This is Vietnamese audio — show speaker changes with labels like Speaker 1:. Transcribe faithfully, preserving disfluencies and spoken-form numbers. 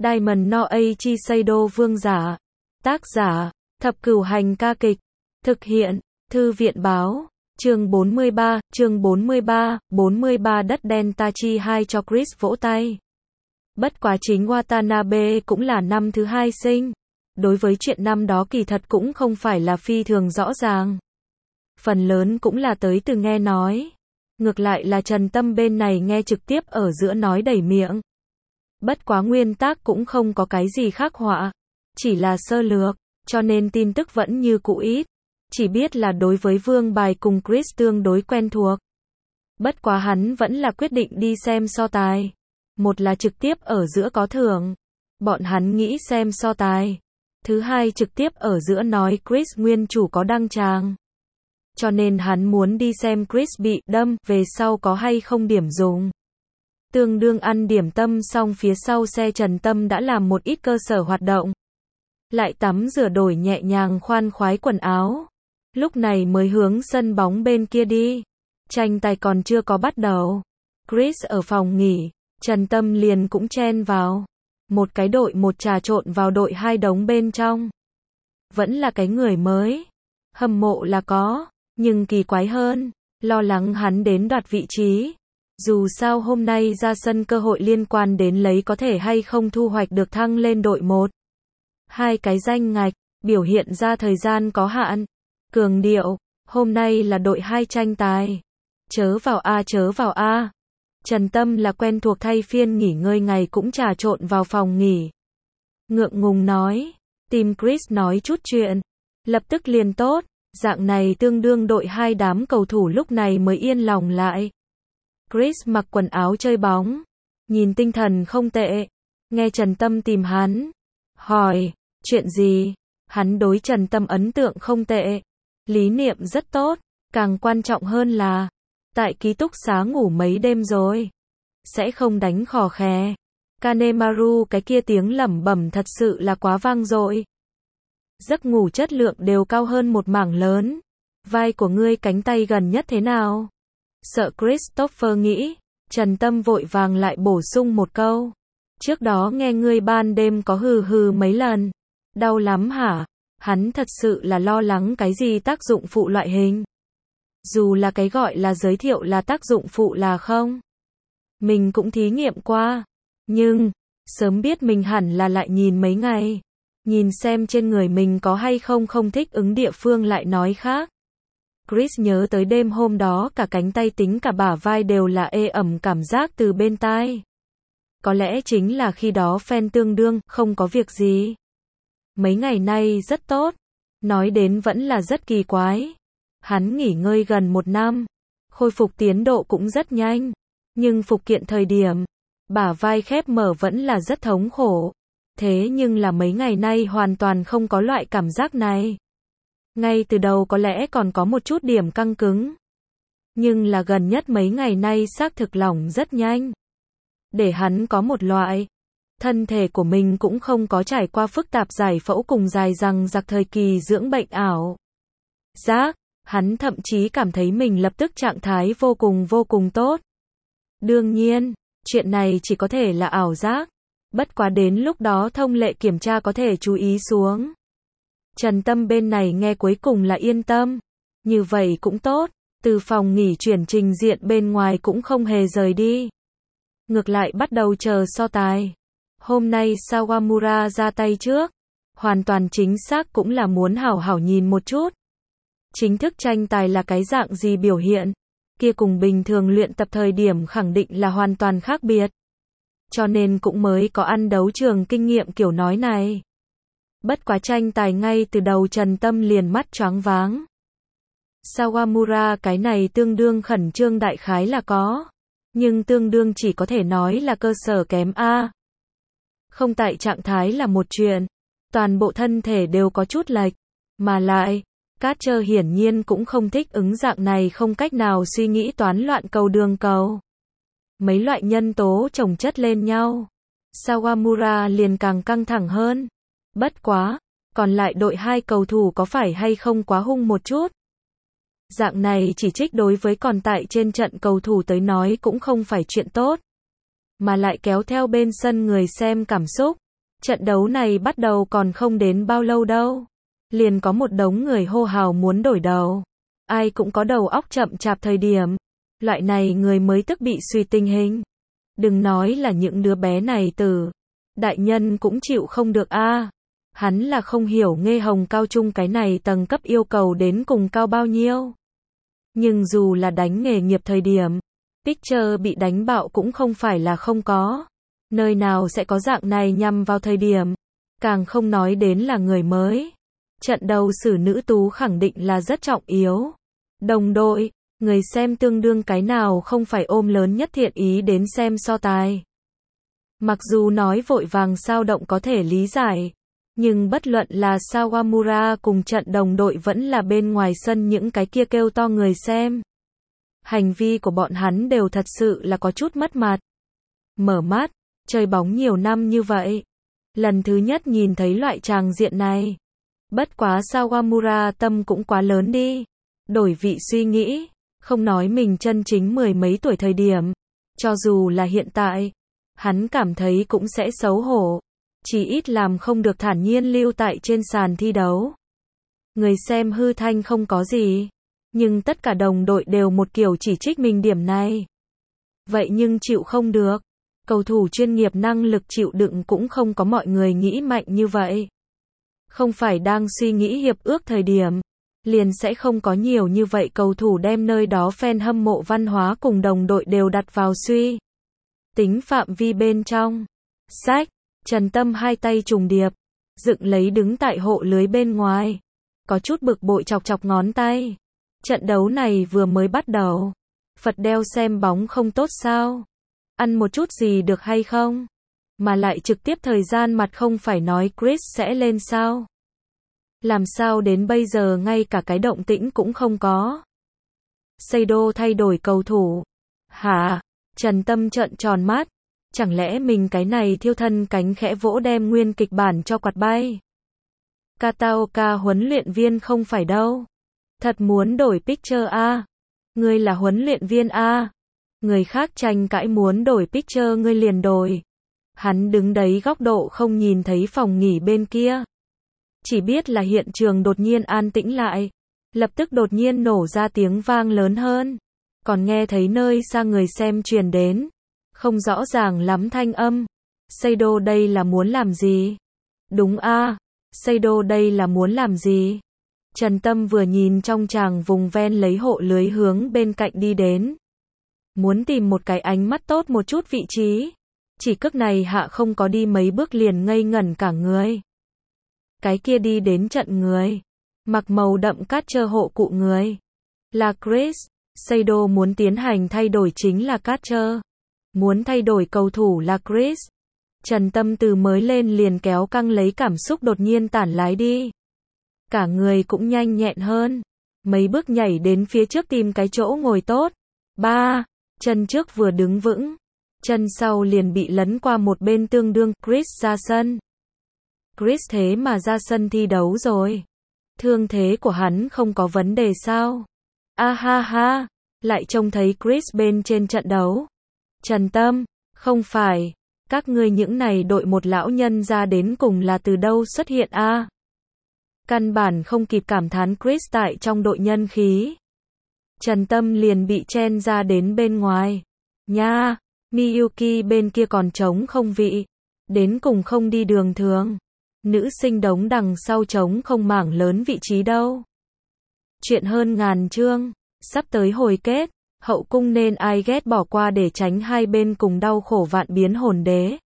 Speaker 1: Diamond no Aichi Seido Vương giả. Tác giả, Thập Cửu Hành ca kịch. Thực hiện, Thư viện báo. Chương bốn mươi ba, chương bốn mươi ba, bốn mươi ba đất đen Tachi hai cho Chris vỗ tay. Bất quá chính Watanabe cũng là năm thứ hai sinh. Đối với chuyện năm đó kỳ thật cũng không phải là phi thường rõ ràng. Phần lớn cũng là tới từ nghe nói. Ngược lại là Trần Tâm bên này nghe trực tiếp ở giữa nói đầy miệng. Bất quá nguyên tác cũng không có cái gì khắc họa. Chỉ là sơ lược, cho nên tin tức vẫn như cũ ít. Chỉ biết là đối với Vương Bài cùng Chris tương đối quen thuộc. Bất quá hắn vẫn là quyết định đi xem so tài. Một là trực tiếp ở giữa có thưởng. Bọn hắn nghĩ xem so tài. Thứ hai trực tiếp ở giữa nói Chris nguyên chủ có đăng tràng. Cho nên hắn muốn đi xem Chris bị đâm về sau có hay không điểm dùng. Tương đương ăn điểm tâm xong phía sau xe Trần Tâm đã làm một ít cơ sở hoạt động. Lại tắm rửa đổi nhẹ nhàng khoan khoái quần áo. Lúc này mới hướng sân bóng bên kia đi. Tranh tài còn chưa có bắt đầu. Chris ở phòng nghỉ, Trần Tâm liền cũng chen vào. Một cái đội một trà trộn vào đội hai đống bên trong. Vẫn là cái người mới. Hâm mộ là có, nhưng kỳ quái hơn, lo lắng hắn đến đoạt vị trí. Dù sao hôm nay ra sân cơ hội liên quan đến lấy có thể hay không thu hoạch được thăng lên đội một. Hai cái danh ngạch, biểu hiện ra thời gian có hạn. Cường điệu, hôm nay là đội hai tranh tài. Chớ vào A chớ vào A. Trần Tâm là quen thuộc thay phiên nghỉ ngơi ngày cũng trà trộn vào phòng nghỉ. Ngượng ngùng nói, tìm Chris nói chút chuyện. Lập tức liền tốt, dạng này tương đương đội hai đám cầu thủ lúc này mới yên lòng lại. Chris mặc quần áo chơi bóng, nhìn tinh thần không tệ. Nghe Trần Tâm tìm hắn, hỏi, chuyện gì? Hắn đối Trần Tâm ấn tượng không tệ. Lý niệm rất tốt, càng quan trọng hơn là tại ký túc xá ngủ mấy đêm rồi. Sẽ không đánh khò khè. Kanemaru cái kia tiếng lẩm bẩm thật sự là quá vang dội. Giấc ngủ chất lượng đều cao hơn một mảng lớn. Vai của ngươi cánh tay gần nhất thế nào? Sợ Christopher nghĩ. Trần Tâm vội vàng lại bổ sung một câu. Trước đó nghe ngươi ban đêm có hừ hừ mấy lần. Đau lắm hả? Hắn thật sự là lo lắng cái gì tác dụng phụ loại hình. Dù là cái gọi là giới thiệu là tác dụng phụ là không. Mình cũng thí nghiệm qua. Nhưng, sớm biết mình hẳn là lại nhìn mấy ngày. Nhìn xem trên người mình có hay không không thích ứng địa phương lại nói khác. Chris nhớ tới đêm hôm đó cả cánh tay tính cả bả vai đều là ê ẩm cảm giác từ bên tai. Có lẽ chính là khi đó fan tương đương, không có việc gì. Mấy ngày nay rất tốt. Nói đến vẫn là rất kỳ quái. Hắn nghỉ ngơi gần một năm. Khôi phục tiến độ cũng rất nhanh. Nhưng phục kiện thời điểm, bả vai khép mở vẫn là rất thống khổ. Thế nhưng là mấy ngày nay hoàn toàn không có loại cảm giác này. Ngay từ đầu có lẽ còn có một chút điểm căng cứng. Nhưng là gần nhất mấy ngày nay xác thực lỏng rất nhanh. Để hắn có một loại. Thân thể của mình cũng không có trải qua phức tạp giải phẫu cùng dài dằng dặc thời kỳ dưỡng bệnh ảo. Giác, hắn thậm chí cảm thấy mình lập tức trạng thái vô cùng vô cùng tốt. Đương nhiên, chuyện này chỉ có thể là ảo giác. Bất quá đến lúc đó thông lệ kiểm tra có thể chú ý xuống. Trần Tâm bên này nghe cuối cùng là yên tâm. Như vậy cũng tốt, từ phòng nghỉ chuyển trình diện bên ngoài cũng không hề rời đi. Ngược lại bắt đầu chờ so tài. Hôm nay Sawamura ra tay trước. Hoàn toàn chính xác cũng là muốn hảo hảo nhìn một chút. Chính thức tranh tài là cái dạng gì biểu hiện. Kia cùng bình thường luyện tập thời điểm khẳng định là hoàn toàn khác biệt. Cho nên cũng mới có ăn đấu trường kinh nghiệm kiểu nói này. Bất quá tranh tài ngay từ đầu Trần Tâm liền mắt choáng váng. Sawamura cái này tương đương khẩn trương đại khái là có. Nhưng tương đương chỉ có thể nói là cơ sở kém A. Không tại trạng thái là một chuyện. Toàn bộ thân thể đều có chút lệch. Mà lại, Carter hiển nhiên cũng không thích ứng dạng này không cách nào suy nghĩ toán loạn cầu đường cầu. Mấy loại nhân tố chồng chất lên nhau. Sawamura liền càng căng thẳng hơn. Bất quá, còn lại đội hai cầu thủ có phải hay không quá hung một chút. Dạng này chỉ trích đối với còn tại trên trận cầu thủ tới nói cũng không phải chuyện tốt. Mà lại kéo theo bên sân người xem cảm xúc. Trận đấu này bắt đầu còn không đến bao lâu đâu. Liền có một đống người hô hào muốn đổi đầu. Ai cũng có đầu óc chậm chạp thời điểm. Loại này người mới tức bị suy tình hình. Đừng nói là những đứa bé này từ. Đại nhân cũng chịu không được a. Hắn là không hiểu Nghê Hồng cao trung cái này tầng cấp yêu cầu đến cùng cao bao nhiêu. Nhưng dù là đánh nghề nghiệp thời điểm, Picture bị đánh bạo cũng không phải là không có. Nơi nào sẽ có dạng này nhằm vào thời điểm. Càng không nói đến là người mới. Trận đầu xử nữ tú khẳng định là rất trọng yếu. Đồng đội, người xem tương đương cái nào không phải ôm lớn nhất thiện ý đến xem so tài. Mặc dù nói vội vàng sao động có thể lý giải. Nhưng bất luận là Sawamura cùng trận đồng đội vẫn là bên ngoài sân những cái kia kêu to người xem. Hành vi của bọn hắn đều thật sự là có chút mất mặt. Mở mắt, chơi bóng nhiều năm như vậy. Lần thứ nhất nhìn thấy loại tràng diện này. Bất quá Sawamura tâm cũng quá lớn đi. Đổi vị suy nghĩ, không nói mình chân chính mười mấy tuổi thời điểm. Cho dù là hiện tại, hắn cảm thấy cũng sẽ xấu hổ. Chỉ ít làm không được thản nhiên lưu tại trên sàn thi đấu. Người xem hư thanh không có gì. Nhưng tất cả đồng đội đều một kiểu chỉ trích mình điểm này. Vậy nhưng chịu không được. Cầu thủ chuyên nghiệp năng lực chịu đựng cũng không có mọi người nghĩ mạnh như vậy. Không phải đang suy nghĩ hiệp ước thời điểm. Liền sẽ không có nhiều như vậy cầu thủ đem nơi đó fan hâm mộ văn hóa cùng đồng đội đều đặt vào suy. Tính phạm vi bên trong. Sách. Trần Tâm hai tay trùng điệp. Dựng lấy đứng tại hộ lưới bên ngoài. Có chút bực bội chọc chọc ngón tay. Trận đấu này vừa mới bắt đầu. Phật đeo xem bóng không tốt sao? Ăn một chút gì được hay không? Mà lại trực tiếp thời gian mặt không phải nói Chris sẽ lên sao? Làm sao đến bây giờ ngay cả cái động tĩnh cũng không có? Seido thay đổi cầu thủ. Hả? Trần Tâm trợn tròn mắt. Chẳng lẽ mình cái này thiêu thân cánh khẽ vỗ đem nguyên kịch bản cho quạt bay? Kataoka huấn luyện viên không phải đâu. Thật muốn đổi Picture a? Ngươi là huấn luyện viên a? Người khác tranh cãi muốn đổi Picture ngươi liền đổi. Hắn đứng đấy góc độ không nhìn thấy phòng nghỉ bên kia. Chỉ biết là hiện trường đột nhiên an tĩnh lại. Lập tức đột nhiên nổ ra tiếng vang lớn hơn. Còn nghe thấy nơi xa người xem truyền đến. Không rõ ràng lắm thanh âm. Seido đây là muốn làm gì? Đúng a, Seido đây là muốn làm gì? Trần Tâm vừa nhìn trong tràng vùng ven lấy hộ lưới hướng bên cạnh đi đến. Muốn tìm một cái ánh mắt tốt một chút vị trí. Chỉ cước này hạ không có đi mấy bước liền ngây ngẩn cả người. Cái kia đi đến trận người. Mặc màu đậm cát trơ hộ cụ người. Là Chris. Seido muốn tiến hành thay đổi chính là cát trơ. Muốn thay đổi cầu thủ là Chris. Trần Tâm từ mới lên liền kéo căng lấy cảm xúc đột nhiên tản lái đi. Cả người cũng nhanh nhẹn hơn. Mấy bước nhảy đến phía trước tìm cái chỗ ngồi tốt. Ba, chân trước vừa đứng vững. Chân sau liền bị lấn qua một bên tương đương Chris ra sân. Chris thế mà ra sân thi đấu rồi. Thương thế của hắn không có vấn đề sao? A ha ha, lại trông thấy Chris bên trên trận đấu. Trần Tâm, không phải, các ngươi những này đội một lão nhân ra đến cùng là từ đâu xuất hiện a? À? Căn bản không kịp cảm thán Chris tại trong đội nhân khí. Trần Tâm liền bị chen ra đến bên ngoài. Nha, Miyuki bên kia còn trống không vị. Đến cùng không đi đường thường. Nữ sinh đống đằng sau trống không mảng lớn vị trí đâu. Chuyện hơn ngàn chương, sắp tới hồi kết. Hậu cung nên ai ghét bỏ qua để tránh hai bên cùng đau khổ vạn biến hồn đế.